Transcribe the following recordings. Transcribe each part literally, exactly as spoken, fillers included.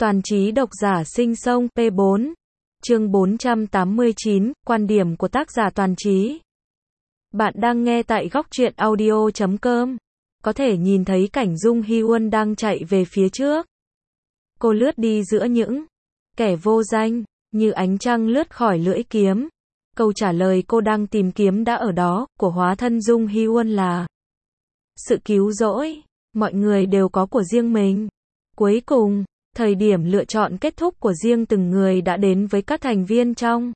Toàn trí độc giả sinh sông P bốn. Chương bốn trăm tám mươi chín, quan điểm của tác giả Toàn trí. Bạn đang nghe tại góc truyện audio chấm com. Có thể nhìn thấy cảnh Dung Hyun đang chạy về phía trước. Cô lướt đi giữa những kẻ vô danh, như ánh trăng lướt khỏi lưỡi kiếm. Câu trả lời cô đang tìm kiếm đã ở đó, của hóa thân Dung Hyun là sự cứu rỗi. Mọi người đều có của riêng mình. Cuối cùng, thời điểm lựa chọn kết thúc của riêng từng người đã đến với các thành viên trong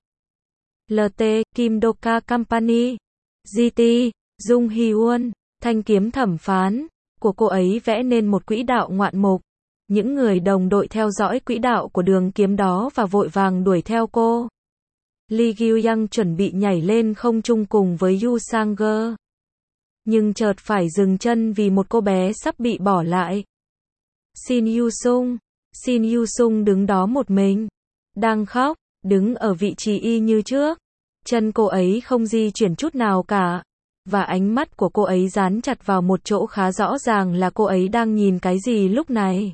lờ tê, Kim Doka Company, giê tê, Dung Hyun, thanh kiếm thẩm phán của cô ấy vẽ nên một quỹ đạo ngoạn mục. Những người đồng đội theo dõi quỹ đạo của đường kiếm đó và vội vàng đuổi theo cô. Lee Gyu-young chuẩn bị nhảy lên không trung cùng với Yu Sang-geul. Nhưng chợt phải dừng chân vì một cô bé sắp bị bỏ lại. Shin Yu-sung. Shin Yu-sung đứng đó một mình, đang khóc, đứng ở vị trí y như trước. Chân cô ấy không di chuyển chút nào cả, và ánh mắt của cô ấy dán chặt vào một chỗ khá rõ ràng là cô ấy đang nhìn cái gì lúc này.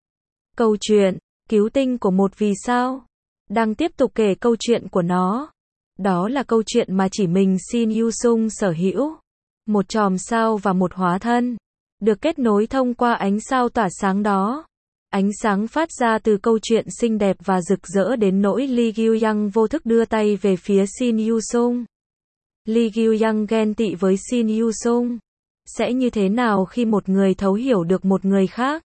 Câu chuyện, cứu tinh của một vì sao, đang tiếp tục kể câu chuyện của nó. Đó là câu chuyện mà chỉ mình Shin Yu-sung sở hữu. Một chòm sao và một hóa thân, được kết nối thông qua ánh sao tỏa sáng đó. Ánh sáng phát ra từ câu chuyện xinh đẹp và rực rỡ đến nỗi Lee Gyu-young vô thức đưa tay về phía Shin Yu-sung. Lee Gyu-young ghen tị với Shin Yu-sung. Sẽ như thế nào khi một người thấu hiểu được một người khác?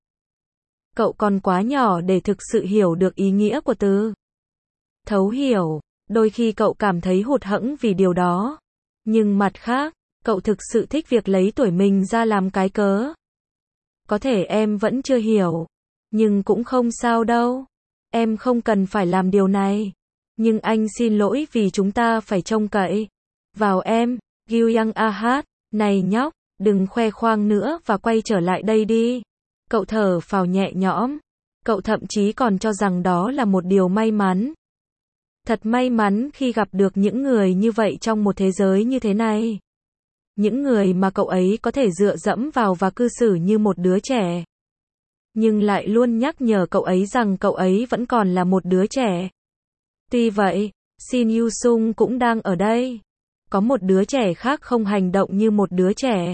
Cậu còn quá nhỏ để thực sự hiểu được ý nghĩa của từ thấu hiểu. Đôi khi cậu cảm thấy hụt hẫng vì điều đó. Nhưng mặt khác, cậu thực sự thích việc lấy tuổi mình ra làm cái cớ. Có thể em vẫn chưa hiểu. Nhưng cũng không sao đâu. Em không cần phải làm điều này. Nhưng anh xin lỗi vì chúng ta phải trông cậy vào em. Gyu-young a hát. Này nhóc, đừng khoe khoang nữa và quay trở lại đây đi. Cậu thở phào nhẹ nhõm. Cậu thậm chí còn cho rằng đó là một điều may mắn. Thật may mắn khi gặp được những người như vậy trong một thế giới như thế này. Những người mà cậu ấy có thể dựa dẫm vào và cư xử như một đứa trẻ. Nhưng lại luôn nhắc nhở cậu ấy rằng cậu ấy vẫn còn là một đứa trẻ. Tuy vậy, Shin Yu-sung cũng đang ở đây. Có một đứa trẻ khác không hành động như một đứa trẻ.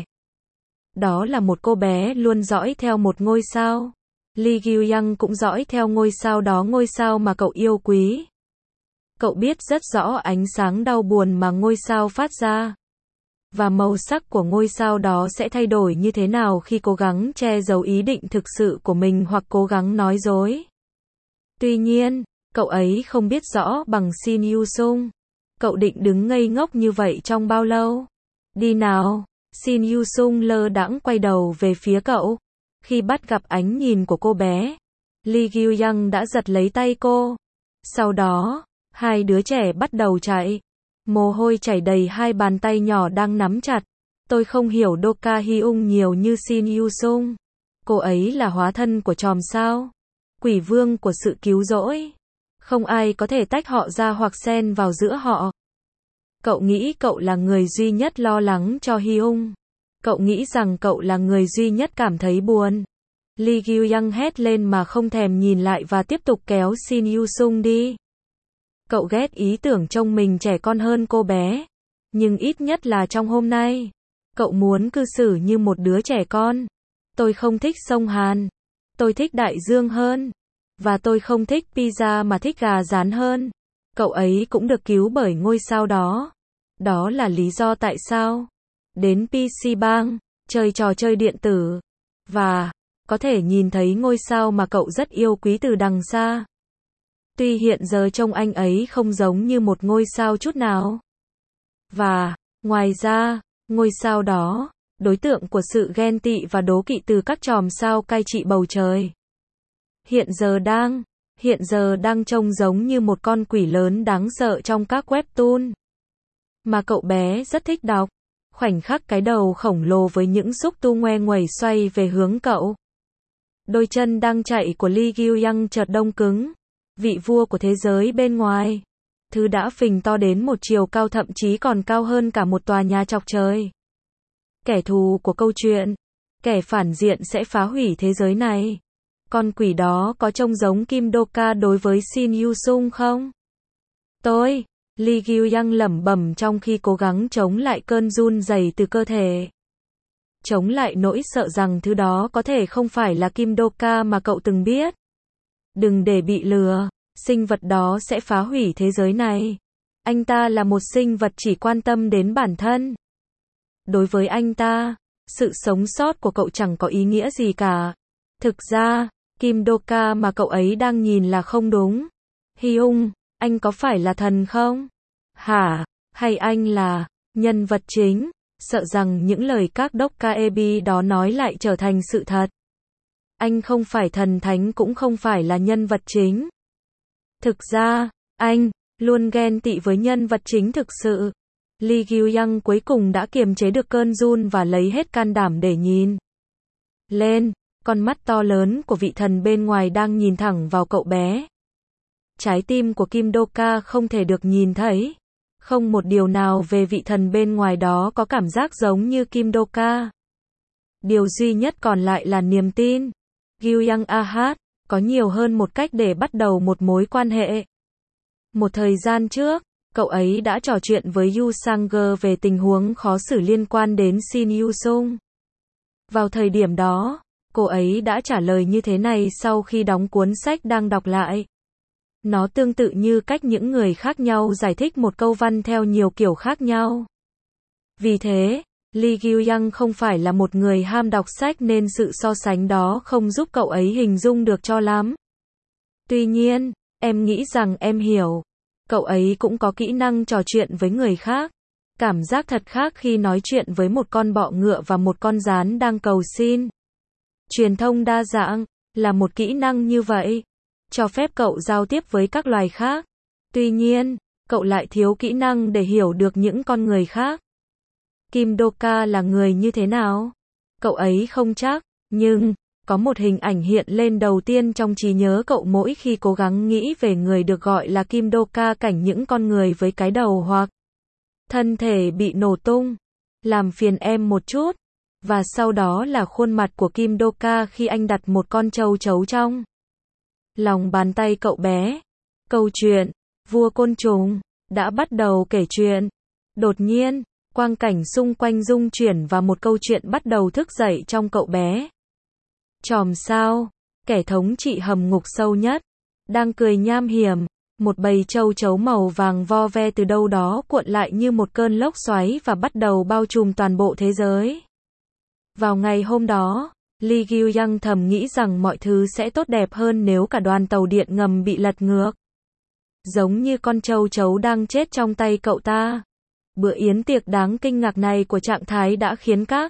Đó là một cô bé luôn dõi theo một ngôi sao. Lee Gyu-young cũng dõi theo ngôi sao đó, ngôi sao mà cậu yêu quý. Cậu biết rất rõ ánh sáng đau buồn mà ngôi sao phát ra. Và màu sắc của ngôi sao đó sẽ thay đổi như thế nào khi cố gắng che giấu ý định thực sự của mình hoặc cố gắng nói dối. Tuy nhiên, cậu ấy không biết rõ bằng Shin Yu-sung. Cậu định đứng ngây ngốc như vậy trong bao lâu? Đi nào. Shin Yu-sung lơ đãng quay đầu về phía cậu. Khi bắt gặp ánh nhìn của cô bé, Lee Gyu-young đã giật lấy tay cô. Sau đó, hai đứa trẻ bắt đầu chạy. Mồ hôi chảy đầy hai bàn tay nhỏ đang nắm chặt. Tôi không hiểu Doka Hyung nhiều như Shin Yu-sung. Cô ấy là hóa thân của chòm sao, quỷ vương của sự cứu rỗi. Không ai có thể tách họ ra hoặc xen vào giữa họ. Cậu nghĩ cậu là người duy nhất lo lắng cho Hyung. Cậu nghĩ rằng cậu là người duy nhất cảm thấy buồn. Lee Gyu-young hét lên mà không thèm nhìn lại và tiếp tục kéo Shin Yu-sung đi. Cậu ghét ý tưởng trông mình trẻ con hơn cô bé. Nhưng ít nhất là trong hôm nay, cậu muốn cư xử như một đứa trẻ con. Tôi không thích sông Hàn. Tôi thích đại dương hơn. Và tôi không thích pizza mà thích gà rán hơn. Cậu ấy cũng được cứu bởi ngôi sao đó. Đó là lý do tại sao đến pê xê Bang, chơi trò chơi điện tử. Và có thể nhìn thấy ngôi sao mà cậu rất yêu quý từ đằng xa. Tuy hiện giờ trông anh ấy không giống như một ngôi sao chút nào. Và, ngoài ra, ngôi sao đó, đối tượng của sự ghen tị và đố kỵ từ các chòm sao cai trị bầu trời. Hiện giờ đang, hiện giờ đang trông giống như một con quỷ lớn đáng sợ trong các webtoon. Mà cậu bé rất thích đọc. Khoảnh khắc cái đầu khổng lồ với những xúc tu ngoe nguẩy xoay về hướng cậu. Đôi chân đang chạy của Lee Gyu-young chợt đông cứng. Vị vua của thế giới bên ngoài. Thứ đã phình to đến một chiều cao thậm chí còn cao hơn cả một tòa nhà chọc trời. Kẻ thù của câu chuyện. Kẻ phản diện sẽ phá hủy thế giới này. Con quỷ đó có trông giống Kim Do-ka đối với Shin Yu-sung không? Tôi, Lee Gyu-young lẩm bẩm trong khi cố gắng chống lại cơn run rẩy từ cơ thể. Chống lại nỗi sợ rằng thứ đó có thể không phải là Kim Do-ka mà cậu từng biết. Đừng để bị lừa, sinh vật đó sẽ phá hủy thế giới này. Anh ta là một sinh vật chỉ quan tâm đến bản thân. Đối với anh ta, sự sống sót của cậu chẳng có ý nghĩa gì cả. Thực ra, Kim Do-ka mà cậu ấy đang nhìn là không đúng. Hyung, anh có phải là thần không? Hả? Hay anh là nhân vật chính? Sợ rằng những lời các Dokkaebi đó nói lại trở thành sự thật. Anh không phải thần thánh cũng không phải là nhân vật chính. Thực ra, anh luôn ghen tị với nhân vật chính thực sự. Lee Gyu-young cuối cùng đã kiềm chế được cơn run và lấy hết can đảm để nhìn lên. Con mắt to lớn của vị thần bên ngoài đang nhìn thẳng vào cậu bé. Trái tim của Kim Do-ka không thể được nhìn thấy. Không một điều nào về vị thần bên ngoài đó có cảm giác giống như Kim Do-ka. Điều duy nhất còn lại là niềm tin. Gyu-young Ahat, có nhiều hơn một cách để bắt đầu một mối quan hệ. Một thời gian trước, cậu ấy đã trò chuyện với Yu Sang-ge về tình huống khó xử liên quan đến Shin Yu-sung. Vào thời điểm đó, cô ấy đã trả lời như thế này sau khi đóng cuốn sách đang đọc lại. Nó tương tự như cách những người khác nhau giải thích một câu văn theo nhiều kiểu khác nhau. Vì thế, Lee Gyu-young không phải là một người ham đọc sách nên sự so sánh đó không giúp cậu ấy hình dung được cho lắm. Tuy nhiên, em nghĩ rằng em hiểu. Cậu ấy cũng có kỹ năng trò chuyện với người khác. Cảm giác thật khác khi nói chuyện với một con bọ ngựa và một con gián đang cầu xin. Truyền thông đa dạng là một kỹ năng như vậy, cho phép cậu giao tiếp với các loài khác. Tuy nhiên, cậu lại thiếu kỹ năng để hiểu được những con người khác. Kim Do-ka là người như thế nào? Cậu ấy không chắc, nhưng có một hình ảnh hiện lên đầu tiên trong trí nhớ cậu mỗi khi cố gắng nghĩ về người được gọi là Kim Do-ka, cảnh những con người với cái đầu hoặc thân thể bị nổ tung. Làm phiền em một chút. Và sau đó là khuôn mặt của Kim Do-ka khi anh đặt một con châu chấu trong lòng bàn tay cậu bé. Câu chuyện Vua Côn Trùng đã bắt đầu kể chuyện. Đột nhiên, quang cảnh xung quanh rung chuyển và một câu chuyện bắt đầu thức dậy trong cậu bé. Chòm sao, kẻ thống trị hầm ngục sâu nhất, đang cười nham hiểm. Một bầy châu chấu màu vàng vo ve từ đâu đó cuộn lại như một cơn lốc xoáy và bắt đầu bao trùm toàn bộ thế giới. Vào ngày hôm đó, Lee Gyu-young thầm nghĩ rằng mọi thứ sẽ tốt đẹp hơn nếu cả đoàn tàu điện ngầm bị lật ngược. Giống như con châu chấu đang chết trong tay cậu ta. Bữa yến tiệc đáng kinh ngạc này của trạng thái đã khiến các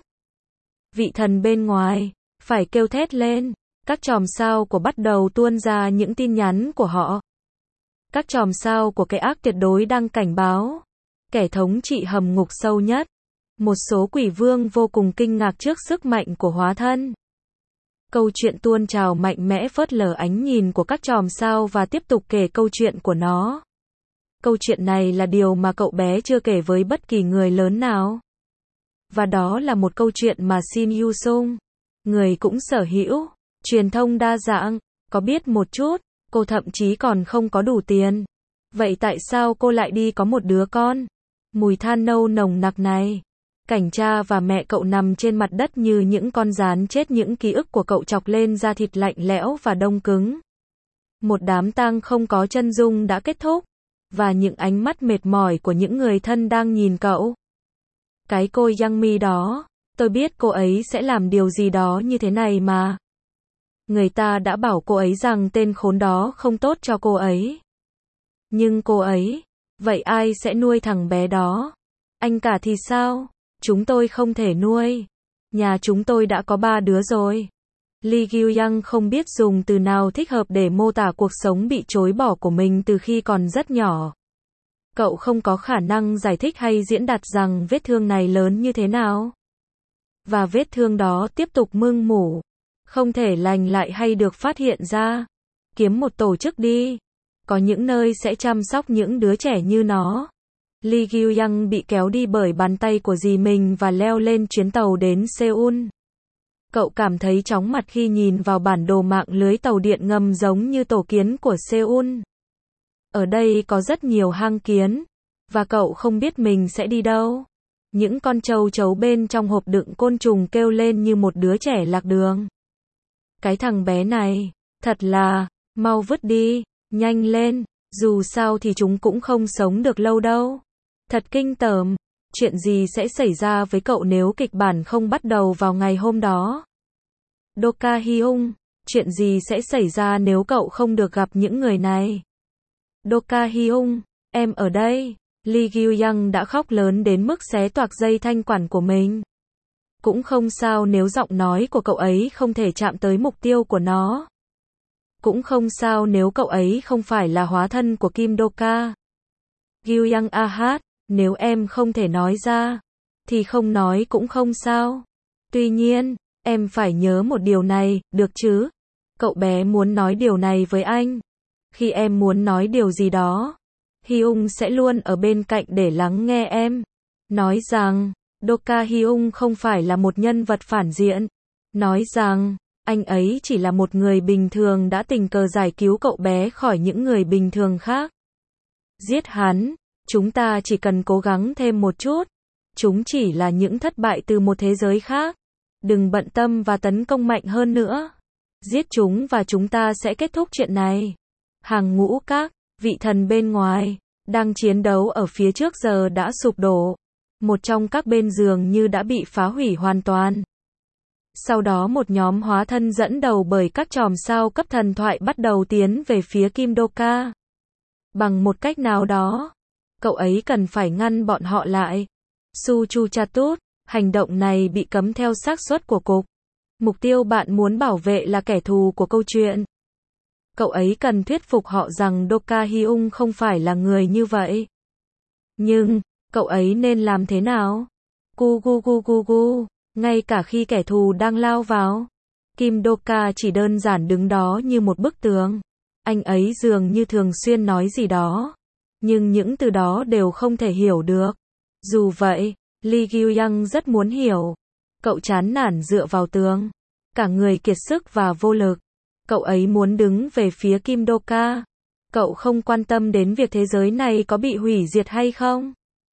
vị thần bên ngoài phải kêu thét lên. Các chòm sao của bắt đầu tuôn ra những tin nhắn của họ. Các chòm sao của cái ác tuyệt đối đang cảnh báo. Kẻ thống trị hầm ngục sâu nhất. Một số quỷ vương vô cùng kinh ngạc trước sức mạnh của hóa thân. Câu chuyện tuôn trào mạnh mẽ phớt lờ ánh nhìn của các chòm sao và tiếp tục kể câu chuyện của nó. Câu chuyện này là điều mà cậu bé chưa kể với bất kỳ người lớn nào. Và đó là một câu chuyện mà Shin Yu-sung, người cũng sở hữu, truyền thông đa dạng, có biết một chút, cô thậm chí còn không có đủ tiền. Vậy tại sao cô lại đi có một đứa con? Mùi than nâu nồng nặc này. Cảnh cha và mẹ cậu nằm trên mặt đất như những con gián chết, những ký ức của cậu chọc lên da thịt lạnh lẽo và đông cứng. Một đám tang không có chân dung đã kết thúc, và những ánh mắt mệt mỏi của những người thân đang nhìn cậu. Cái cô Yang Mi đó, tôi biết cô ấy sẽ làm điều gì đó như thế này mà. Người ta đã bảo cô ấy rằng tên khốn đó không tốt cho cô ấy. Nhưng cô ấy, vậy ai sẽ nuôi thằng bé đó? Anh cả thì sao? Chúng tôi không thể nuôi. Nhà chúng tôi đã có ba đứa rồi. Lee Gyu-young không biết dùng từ nào thích hợp để mô tả cuộc sống bị chối bỏ của mình từ khi còn rất nhỏ. Cậu không có khả năng giải thích hay diễn đạt rằng vết thương này lớn như thế nào. Và vết thương đó tiếp tục mưng mủ. Không thể lành lại hay được phát hiện ra. Kiếm một tổ chức đi. Có những nơi sẽ chăm sóc những đứa trẻ như nó. Lee Gyu-young bị kéo đi bởi bàn tay của dì mình và leo lên chuyến tàu đến Seoul. Cậu cảm thấy chóng mặt khi nhìn vào bản đồ mạng lưới tàu điện ngầm giống như tổ kiến của Seoul. Ở đây có rất nhiều hang kiến, và cậu không biết mình sẽ đi đâu. Những con châu chấu bên trong hộp đựng côn trùng kêu lên như một đứa trẻ lạc đường. Cái thằng bé này, thật là, mau vứt đi, nhanh lên, dù sao thì chúng cũng không sống được lâu đâu. Thật kinh tởm, chuyện gì sẽ xảy ra với cậu nếu kịch bản không bắt đầu vào ngày hôm đó? Do Ka Hyung, chuyện gì sẽ xảy ra nếu cậu không được gặp những người này? Do Ka Hyung, em ở đây. Lee Gyu-young đã khóc lớn đến mức xé toạc dây thanh quản của mình. Cũng không sao nếu giọng nói của cậu ấy không thể chạm tới mục tiêu của nó. Cũng không sao nếu cậu ấy không phải là hóa thân của Kim Do-ka. Gyu-young a hát, nếu em không thể nói ra, thì không nói cũng không sao. Tuy nhiên, em phải nhớ một điều này, được chứ? Cậu bé muốn nói điều này với anh. Khi em muốn nói điều gì đó, Hyung sẽ luôn ở bên cạnh để lắng nghe em. Nói rằng, Do Ka Hyung không phải là một nhân vật phản diện. Nói rằng, anh ấy chỉ là một người bình thường đã tình cờ giải cứu cậu bé khỏi những người bình thường khác. Giết hắn, chúng ta chỉ cần cố gắng thêm một chút. Chúng chỉ là những thất bại từ một thế giới khác. Đừng bận tâm và tấn công mạnh hơn nữa. Giết chúng và chúng ta sẽ kết thúc chuyện này. Hàng ngũ các vị thần bên ngoài, đang chiến đấu ở phía trước giờ đã sụp đổ. Một trong các bên dường như đã bị phá hủy hoàn toàn. Sau đó một nhóm hóa thân dẫn đầu bởi các chòm sao cấp thần thoại bắt đầu tiến về phía Kim Do-ka. Bằng một cách nào đó, cậu ấy cần phải ngăn bọn họ lại. Su Chu Chatut, hành động này bị cấm theo xác suất của cục. Mục tiêu bạn muốn bảo vệ là kẻ thù của câu chuyện. Cậu ấy cần thuyết phục họ rằng Do Ka Hyung không phải là người như vậy. Nhưng, cậu ấy nên làm thế nào? Gu gu gu gu gu, ngay cả khi kẻ thù đang lao vào, Kim Do-ka chỉ đơn giản đứng đó như một bức tường. Anh ấy dường như thường xuyên nói gì đó, nhưng những từ đó đều không thể hiểu được. Dù vậy, Lee Gyu-young rất muốn hiểu. Cậu chán nản dựa vào tường, cả người kiệt sức và vô lực. Cậu ấy muốn đứng về phía Kim Do-ka. Cậu không quan tâm đến việc thế giới này có bị hủy diệt hay không.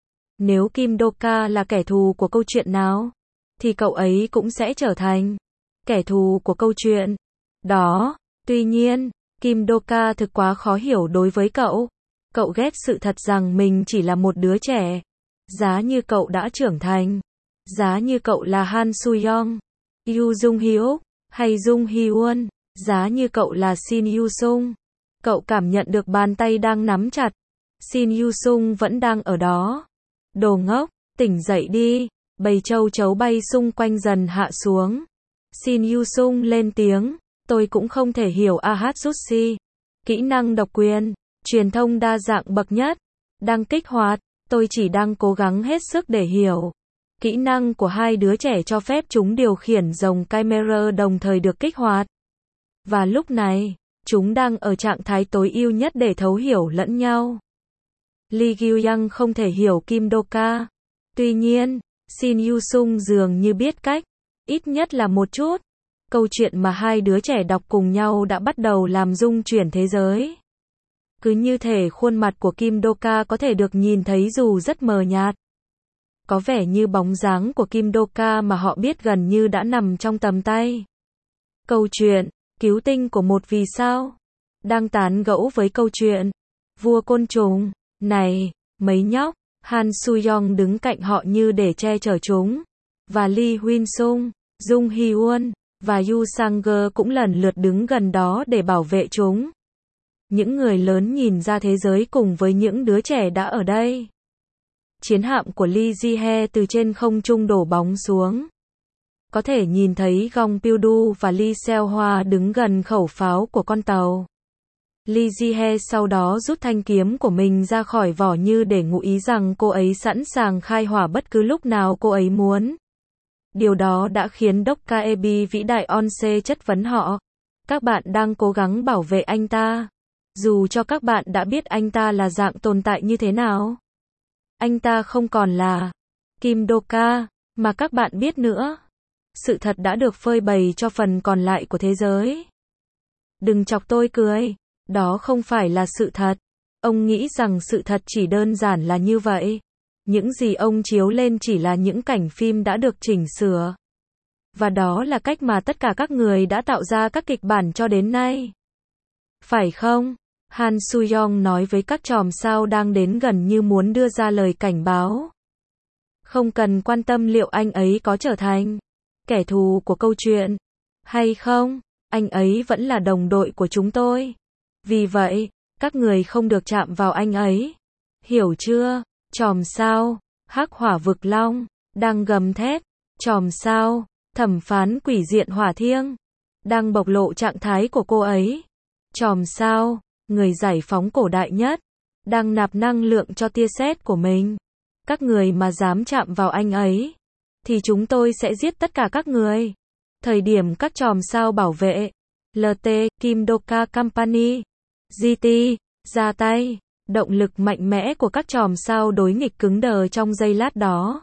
Nếu Kim Do-ka là kẻ thù của câu chuyện nào, thì cậu ấy cũng sẽ trở thành kẻ thù của câu chuyện đó. Tuy nhiên, Kim Do-ka thực quá khó hiểu đối với cậu. Cậu ghét sự thật rằng mình chỉ là một đứa trẻ. Giá như cậu đã trưởng thành. Giá như cậu là Han Soo-young, Yoo Jung-hyuk, hay Jung Hee-won. Giá như cậu là Shin Yu-sung. Cậu cảm nhận được bàn tay đang nắm chặt. Shin Yu-sung vẫn đang ở đó. Đồ ngốc, tỉnh dậy đi. Bầy châu chấu bay xung quanh dần hạ xuống. Shin Yu-sung lên tiếng. Tôi cũng không thể hiểu Ahatsushi. Kỹ năng độc quyền, truyền thông đa dạng bậc nhất, đang kích hoạt. Tôi chỉ đang cố gắng hết sức để hiểu. Kỹ năng của hai đứa trẻ cho phép chúng điều khiển rồng Chimera đồng thời được kích hoạt. Và lúc này, chúng đang ở trạng thái tối ưu nhất để thấu hiểu lẫn nhau. Lee Gyu-young không thể hiểu Kim Do-ka. Tuy nhiên, Shin Yu-sung dường như biết cách, ít nhất là một chút. Câu chuyện mà hai đứa trẻ đọc cùng nhau đã bắt đầu làm rung chuyển thế giới. Cứ như thể khuôn mặt của Kim Do-ka có thể được nhìn thấy dù rất mờ nhạt. Có vẻ như bóng dáng của Kim Do-ka mà họ biết gần như đã nằm trong tầm tay. Câu chuyện Cứu tinh của một vì sao đang tán gẫu với câu chuyện Vua côn trùng. Này, mấy nhóc, Han Soo-young đứng cạnh họ như để che chở chúng. Và Lee Hyun-sung, Jung Hee-won và Yoo Sang-geum cũng lần lượt đứng gần đó để bảo vệ chúng. Những người lớn nhìn ra thế giới cùng với những đứa trẻ đã ở đây. Chiến hạm của Lee Ji-hye từ trên không trung đổ bóng xuống. Có thể nhìn thấy Gong Pil-du và Lee Seo-hwa đứng gần khẩu pháo của con tàu. Lee Ji-hye sau đó rút thanh kiếm của mình ra khỏi vỏ như để ngụ ý rằng cô ấy sẵn sàng khai hỏa bất cứ lúc nào cô ấy muốn. Điều đó đã khiến Do Ka Ebi vĩ đại Onse chất vấn họ. Các bạn đang cố gắng bảo vệ anh ta. Dù cho các bạn đã biết anh ta là dạng tồn tại như thế nào. Anh ta không còn là Kim Do-ka mà các bạn biết nữa. Sự thật đã được phơi bày cho phần còn lại của thế giới. Đừng chọc tôi cười. Đó không phải là sự thật. Ông nghĩ rằng sự thật chỉ đơn giản là như vậy. Những gì ông chiếu lên chỉ là những cảnh phim đã được chỉnh sửa. Và đó là cách mà tất cả các người đã tạo ra các kịch bản cho đến nay. Phải không? Han Soo-young nói với các chòm sao đang đến gần như muốn đưa ra lời cảnh báo. Không cần quan tâm liệu anh ấy có trở thành kẻ thù của câu chuyện hay không, anh ấy vẫn là đồng đội của chúng tôi. Vì vậy, các người không được chạm vào anh ấy. Hiểu chưa? Chòm sao Hắc Hỏa Vực Long đang gầm thét. Chòm sao Thẩm phán Quỷ Diện Hỏa Thiêng đang bộc lộ trạng thái của cô ấy. Chòm sao Người giải phóng cổ đại nhất đang nạp năng lượng cho tia sét của mình. Các người mà dám chạm vào anh ấy thì chúng tôi sẽ giết tất cả các người. Thời điểm các chòm sao bảo vệ lờ tê Kim Doka Company giê tê ra tay, động lực mạnh mẽ của các chòm sao đối nghịch cứng đờ trong giây lát đó.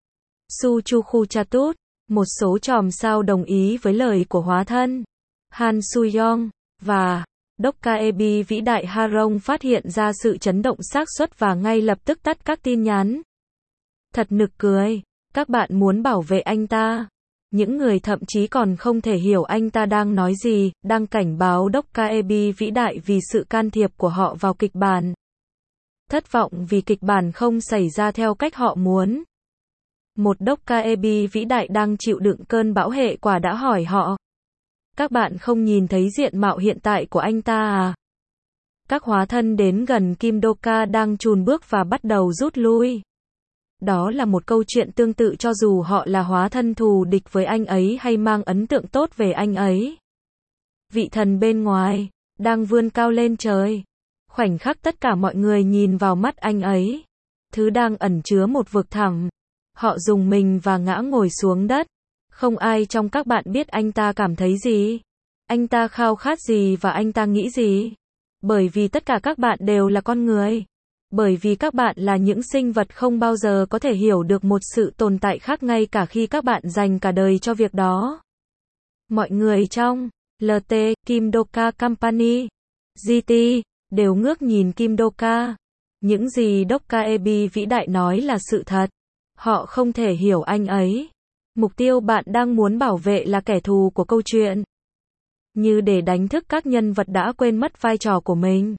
Su Chu Chatut, một số chòm sao đồng ý với lời của hóa thân Han Soo-young và Dokkaebi vĩ đại Harong phát hiện ra sự chấn động xác suất và ngay lập tức tắt các tin nhắn. Thật nực cười, các bạn muốn bảo vệ anh ta. Những người thậm chí còn không thể hiểu anh ta đang nói gì, đang cảnh báo Dokkaebi vĩ đại vì sự can thiệp của họ vào kịch bản. Thất vọng vì kịch bản không xảy ra theo cách họ muốn. Một Dokkaebi vĩ đại đang chịu đựng cơn bão hệ quả đã hỏi họ. Các bạn không nhìn thấy diện mạo hiện tại của anh ta à? Các hóa thân đến gần Kim Doka đang chùn bước và bắt đầu rút lui. Đó là một câu chuyện tương tự cho dù họ là hóa thân thù địch với anh ấy hay mang ấn tượng tốt về anh ấy. Vị thần bên ngoài đang vươn cao lên trời. Khoảnh khắc tất cả mọi người nhìn vào mắt anh ấy, thứ đang ẩn chứa một vực thẳm. Họ rùng mình và ngã ngồi xuống đất. Không ai trong các bạn biết anh ta cảm thấy gì, anh ta khao khát gì và anh ta nghĩ gì. Bởi vì tất cả các bạn đều là con người. Bởi vì các bạn là những sinh vật không bao giờ có thể hiểu được một sự tồn tại khác ngay cả khi các bạn dành cả đời cho việc đó. Mọi người trong lờ tê Kim Doka Company giê tê đều ngước nhìn Kim Doka. Những gì Dokkaebi vĩ đại nói là sự thật. Họ không thể hiểu anh ấy. Mục tiêu bạn đang muốn bảo vệ là kẻ thù của câu chuyện. Như để đánh thức các nhân vật đã quên mất vai trò của mình.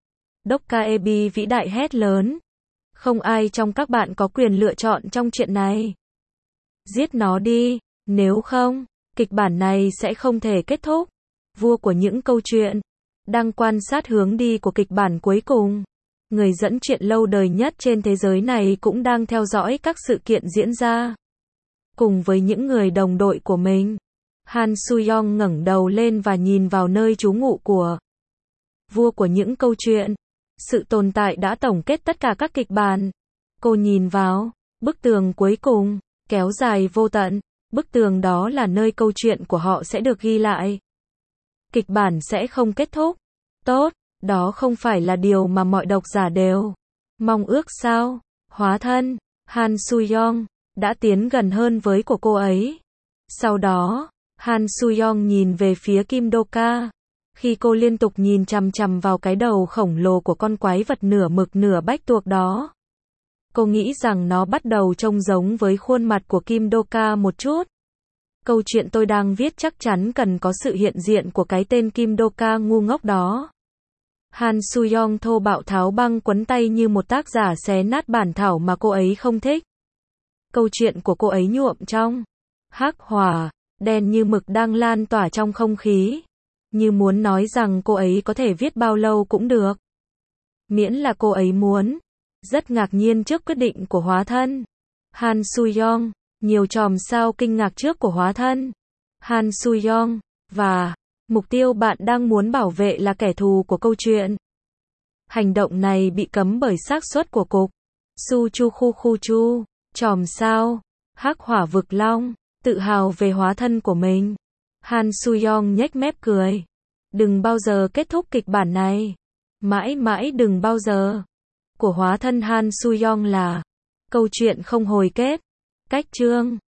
Dokkaebi vĩ đại hét lớn. Không ai trong các bạn có quyền lựa chọn trong chuyện này. Giết nó đi, nếu không, kịch bản này sẽ không thể kết thúc. Vua của những câu chuyện đang quan sát hướng đi của kịch bản cuối cùng. Người dẫn chuyện lâu đời nhất trên thế giới này cũng đang theo dõi các sự kiện diễn ra. Cùng với những người đồng đội của mình, Han Soo-young ngẩng đầu lên và nhìn vào nơi trú ngụ của vua của những câu chuyện. Sự tồn tại đã tổng kết tất cả các kịch bản. Cô nhìn vào bức tường cuối cùng, kéo dài vô tận. Bức tường đó là nơi câu chuyện của họ sẽ được ghi lại. Kịch bản sẽ không kết thúc. Tốt, đó không phải là điều mà mọi độc giả đều mong ước sao? Hóa thân Han Soo-young đã tiến gần hơn với của cô ấy. Sau đó, Han Soo-young nhìn về phía Kim Doka. Khi cô liên tục nhìn chằm chằm vào cái đầu khổng lồ của con quái vật nửa mực nửa bách tuộc đó. Cô nghĩ rằng nó bắt đầu trông giống với khuôn mặt của Kim Doka một chút. Câu chuyện tôi đang viết chắc chắn cần có sự hiện diện của cái tên Kim Doka ngu ngốc đó. Han Soo-young thô bạo tháo băng quấn tay như một tác giả xé nát bản thảo mà cô ấy không thích. Câu chuyện của cô ấy nhuộm trong hắc hỏa, đen như mực đang lan tỏa trong không khí. Như muốn nói rằng cô ấy có thể viết bao lâu cũng được. Miễn là cô ấy muốn. Rất ngạc nhiên trước quyết định của hóa thân Han Soo-young. Nhiều chòm sao kinh ngạc trước của hóa thân Han Soo-young. Và mục tiêu bạn đang muốn bảo vệ là kẻ thù của câu chuyện. Hành động này bị cấm bởi xác suất của cục Su Chu Khu Khu Chu. Chòm sao Hắc Hỏa Vực Long tự hào về hóa thân của mình. Han Soo-young nhếch mép cười. Đừng bao giờ kết thúc kịch bản này. Mãi mãi đừng bao giờ. Của hóa thân Han Soo-young là câu chuyện không hồi kết. Cách chương